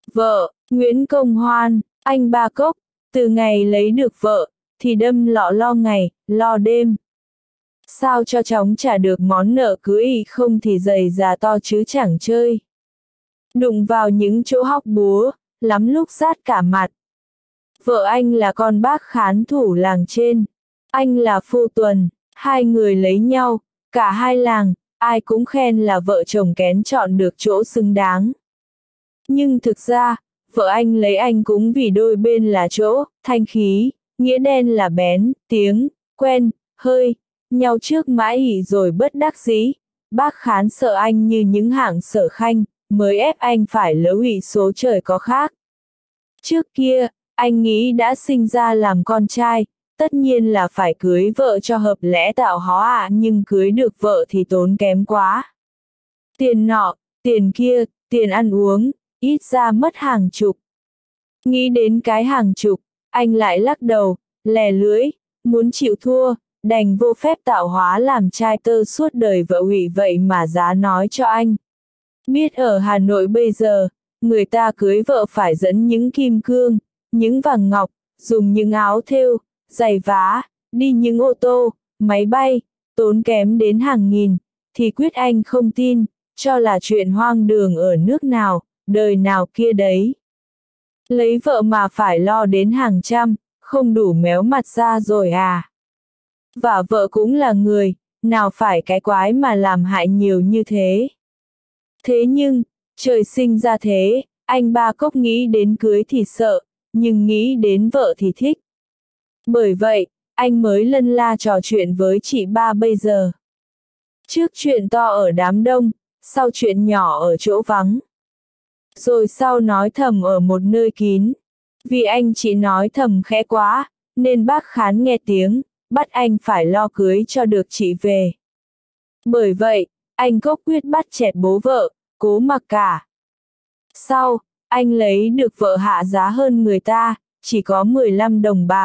Vợ, Nguyễn Công Hoan, anh Ba Cốc, từ ngày lấy được vợ, thì đâm lọ lo ngày, lo đêm. Sao cho chóng trả được món nợ cưới không thì giày già to chứ chẳng chơi. Đụng vào những chỗ hóc búa, lắm lúc rát cả mặt. Vợ anh là con bác khán thủ làng trên, anh là phu tuần, hai người lấy nhau, cả hai làng, ai cũng khen là vợ chồng kén chọn được chỗ xứng đáng. Nhưng thực ra, vợ anh lấy anh cũng vì đôi bên là chỗ, thanh khí, nghĩa đen là bén, tiếng, quen, hơi, nhau trước mãi ỉ rồi bất đắc dĩ. Bác khán sợ anh như những hạng Sở Khanh, mới ép anh phải lỡ hủy số trời có khác. Trước kia, anh nghĩ đã sinh ra làm con trai, tất nhiên là phải cưới vợ cho hợp lẽ tạo hóa nhưng cưới được vợ thì tốn kém quá. Tiền nọ, tiền kia, tiền ăn uống, ít ra mất hàng chục. Nghĩ đến cái hàng chục, anh lại lắc đầu, lè lưỡi, muốn chịu thua, đành vô phép tạo hóa làm trai tơ suốt đời vợ hủy vậy mà giá nói cho anh. Biết ở Hà Nội bây giờ, người ta cưới vợ phải dẫn những kim cương, những vàng ngọc, dùng những áo thêu, giày vá, đi những ô tô, máy bay, tốn kém đến hàng nghìn, thì quyết anh không tin, cho là chuyện hoang đường ở nước nào, đời nào kia đấy. Lấy vợ mà phải lo đến hàng trăm, không đủ méo mặt ra rồi à. Và vợ cũng là người, nào phải cái quái mà làm hại nhiều như thế. Thế nhưng, trời sinh ra thế, anh Ba Cốc nghĩ đến cưới thì sợ, nhưng nghĩ đến vợ thì thích. Bởi vậy, anh mới lân la trò chuyện với chị Ba bây giờ. Trước chuyện to ở đám đông, sau chuyện nhỏ ở chỗ vắng. Rồi sau nói thầm ở một nơi kín. Vì anh chị nói thầm khẽ quá, nên bác khán nghe tiếng, bắt anh phải lo cưới cho được chị về. Bởi vậy, anh Cốc quyết bắt chẹt bố vợ, cố mặc cả. Sau, anh lấy được vợ hạ giá hơn người ta, chỉ có 15 đồng bạc.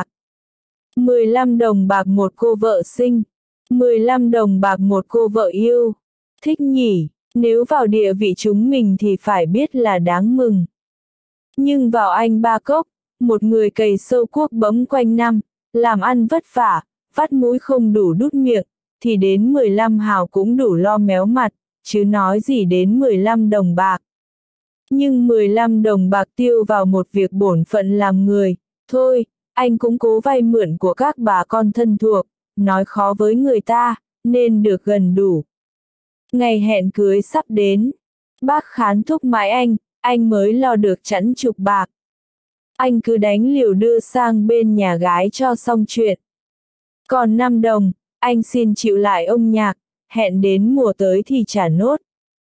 15 đồng bạc một cô vợ sinh, 15 đồng bạc một cô vợ yêu. Thích nhỉ, nếu vào địa vị chúng mình thì phải biết là đáng mừng. Nhưng vào anh Ba Cốc, một người cày sâu cuốc bấm quanh năm, làm ăn vất vả, vắt mũi không đủ đút miệng, thì đến 15 hào cũng đủ lo méo mặt, chứ nói gì đến 15 đồng bạc. Nhưng 15 đồng bạc tiêu vào một việc bổn phận làm người, thôi, anh cũng cố vay mượn của các bà con thân thuộc, nói khó với người ta, nên được gần đủ. Ngày hẹn cưới sắp đến, bác khán thúc mãi anh mới lo được chẵn chục bạc. Anh cứ đánh liều đưa sang bên nhà gái cho xong chuyện. Còn 5 đồng, anh xin chịu lại ông Nhạc, hẹn đến mùa tới thì trả nốt.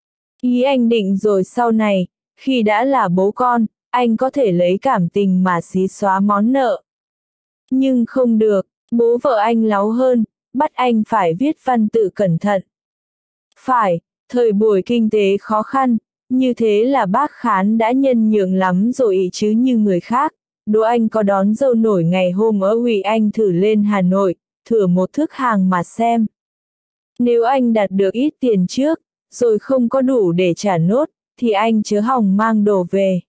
Ý anh định rồi sau này, khi đã là bố con, anh có thể lấy cảm tình mà xí xóa món nợ. Nhưng không được, bố vợ anh láu hơn, bắt anh phải viết văn tự cẩn thận. Phải, thời buổi kinh tế khó khăn, như thế là bác khán đã nhân nhượng lắm rồi ý chứ như người khác. Đố anh có đón dâu nổi ngày hôm ở Huy anh thử lên Hà Nội, thử một thước hàng mà xem. Nếu anh đặt được ít tiền trước, rồi không có đủ để trả nốt, thì anh chớ hòng mang đồ về.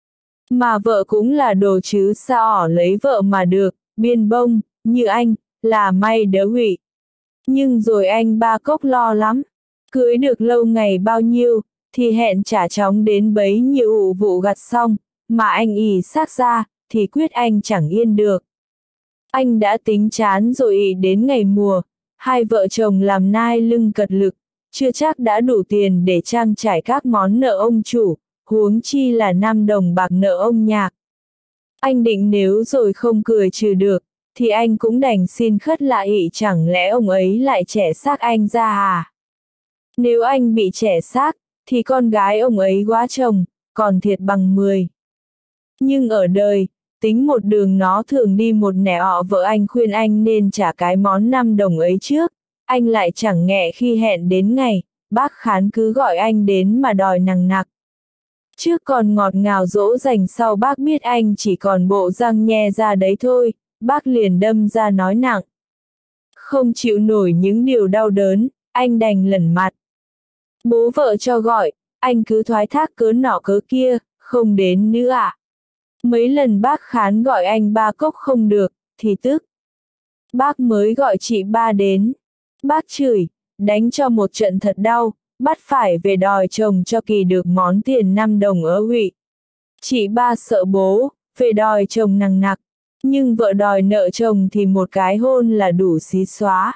Mà vợ cũng là đồ chứ sao ỏ lấy vợ mà được, biên bông, như anh, là may đỡ hủy. Nhưng rồi anh Ba Cốc lo lắm, cưới được lâu ngày bao nhiêu, thì hẹn trả chóng đến bấy nhiêu ụ vụ gặt xong, mà anh ì xác ra, thì quyết anh chẳng yên được. Anh đã tính chán rồi ì đến ngày mùa, hai vợ chồng làm nai lưng cật lực, chưa chắc đã đủ tiền để trang trải các món nợ ông chủ, huống chi là 5 đồng bạc nợ ông Nhạc. Anh định nếu rồi không cười trừ được, thì anh cũng đành xin khất lại ị chẳng lẽ ông ấy lại trẻ xác anh ra à? Nếu anh bị trẻ xác, thì con gái ông ấy quá chồng, còn thiệt bằng 10. Nhưng ở đời, tính một đường nó thường đi một nẻo vợ anh khuyên anh nên trả cái món 5 đồng ấy trước, anh lại chẳng nghẹ khi hẹn đến ngày, bác khán cứ gọi anh đến mà đòi nằng nặc. Trước còn ngọt ngào dỗ dành sau bác biết anh chỉ còn bộ răng nhe ra đấy thôi, bác liền đâm ra nói nặng. Không chịu nổi những điều đau đớn, anh đành lẩn mặt. Bố vợ cho gọi, anh cứ thoái thác cớ nọ cớ kia, không đến nữa ạ. Mấy lần bác Khán gọi anh Ba Cốc không được, thì tức. Bác mới gọi chị Ba đến. Bác chửi, đánh cho một trận thật đau, bắt phải về đòi chồng cho Kỳ được món tiền 5 đồng ở Hụy. Chị Ba sợ bố, về đòi chồng nằng nặc, nhưng vợ đòi nợ chồng thì một cái hôn là đủ xí xóa.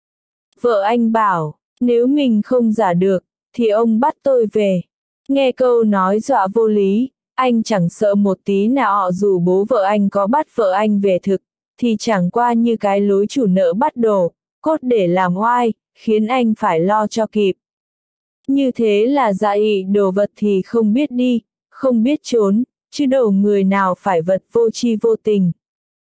Vợ anh bảo, nếu mình không giả được, thì ông bắt tôi về. Nghe câu nói dọa vô lý, anh chẳng sợ một tí nào dù bố vợ anh có bắt vợ anh về thực, thì chẳng qua như cái lối chủ nợ bắt đồ, cốt để làm oai, khiến anh phải lo cho kịp. Như thế là dạ ị đồ vật thì không biết đi, không biết trốn, chứ đâu người nào phải vật vô tri vô tình.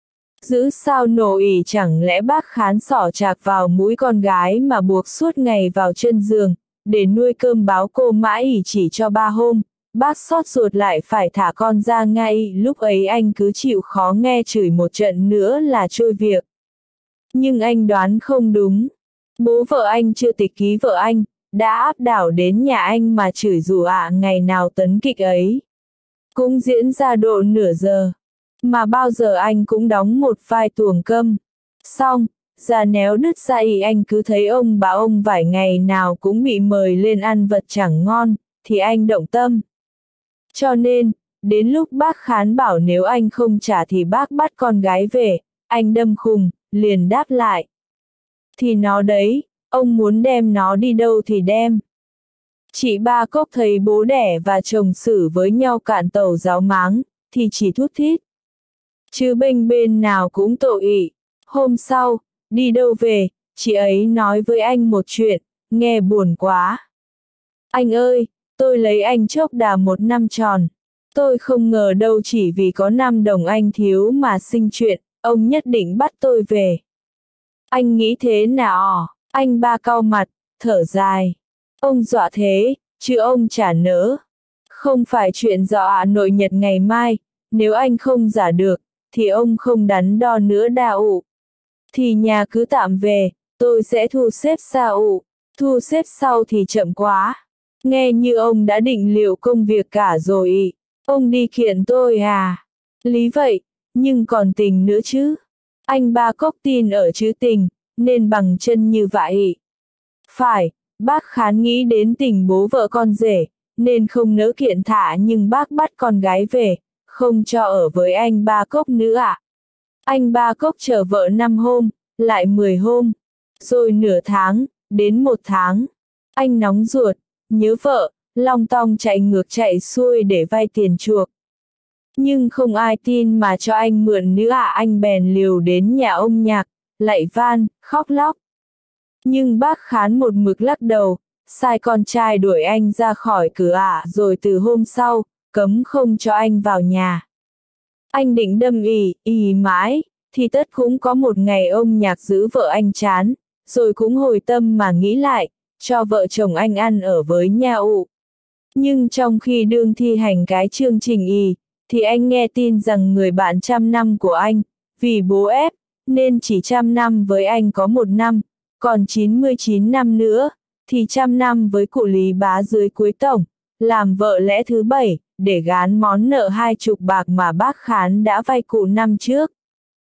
Giữ sao nổ ỉ chẳng lẽ bác Khán xỏ chạc vào mũi con gái mà buộc suốt ngày vào chân giường, để nuôi cơm báo cô mãi ỉ chỉ cho 3 hôm, bác xót ruột lại phải thả con ra ngay, lúc ấy anh cứ chịu khó nghe chửi một trận nữa là trôi việc. Nhưng anh đoán không đúng. Bố vợ anh chưa tịch ký vợ anh, đã áp đảo đến nhà anh mà chửi rủa ngày nào tấn kịch ấy. Cũng diễn ra độ nửa giờ. Mà bao giờ anh cũng đóng một vai tuồng câm. Xong, ra néo đứt ra ý anh cứ thấy ông bà ông vài ngày nào cũng bị mời lên ăn vật chẳng ngon, thì anh động tâm. Cho nên, đến lúc bác Khán bảo nếu anh không trả thì bác bắt con gái về, anh đâm khùng, liền đáp lại. Thì nó đấy, ông muốn đem nó đi đâu thì đem. Chị Ba Cốc thấy bố đẻ và chồng xử với nhau cạn tàu ráo máng, thì chỉ thút thít. Chứ bênh bên nào cũng tội ị. Hôm sau, đi đâu về, chị ấy nói với anh một chuyện, nghe buồn quá. Anh ơi, tôi lấy anh chốc đà 1 năm tròn. Tôi không ngờ đâu chỉ vì có 5 đồng anh thiếu mà sinh chuyện, ông nhất định bắt tôi về. Anh nghĩ thế nào? Anh Ba cau mặt, thở dài. Ông dọa thế, chứ ông chả nỡ. Không phải chuyện dọa nội nhật ngày mai, nếu anh không giả được, thì ông không đắn đo nữa đa ụ. Thì nhà cứ tạm về, tôi sẽ thu xếp xa ụ. Thu xếp sau thì chậm quá. Nghe như ông đã định liệu công việc cả rồi ị. Ông đi kiện tôi à? Lý vậy, nhưng còn tình nữa chứ. Anh Ba Cốc tin ở chữ tình, nên bằng chân như vậy. Phải, bác Khán nghĩ đến tình bố vợ con rể, nên không nỡ kiện thả nhưng bác bắt con gái về, không cho ở với anh Ba Cốc nữa ạ. Anh Ba Cốc chờ vợ 5 hôm, lại 10 hôm, rồi nửa tháng, đến 1 tháng. Anh nóng ruột, nhớ vợ, long tong chạy ngược chạy xuôi để vay tiền chuộc. Nhưng không ai tin mà cho anh mượn nữa anh bèn liều đến nhà ông Nhạc, lạy van, khóc lóc. Nhưng bác Khán một mực lắc đầu, sai con trai đuổi anh ra khỏi cửa rồi từ hôm sau, cấm không cho anh vào nhà. Anh định đâm ì mãi, thì tất cũng có một ngày ông Nhạc giữ vợ anh chán, rồi cũng hồi tâm mà nghĩ lại, cho vợ chồng anh ăn ở với nhà ụ. Nhưng trong khi đương thi hành cái chương trình thì anh nghe tin rằng người bạn 100 năm của anh, vì bố ép, nên chỉ 100 năm với anh có 1 năm, còn 99 năm nữa, thì 100 năm với cụ Lý Bá dưới cuối tổng, làm vợ lẽ thứ 7, để gán món nợ 20 bạc mà bác Khán đã vay cụ năm trước.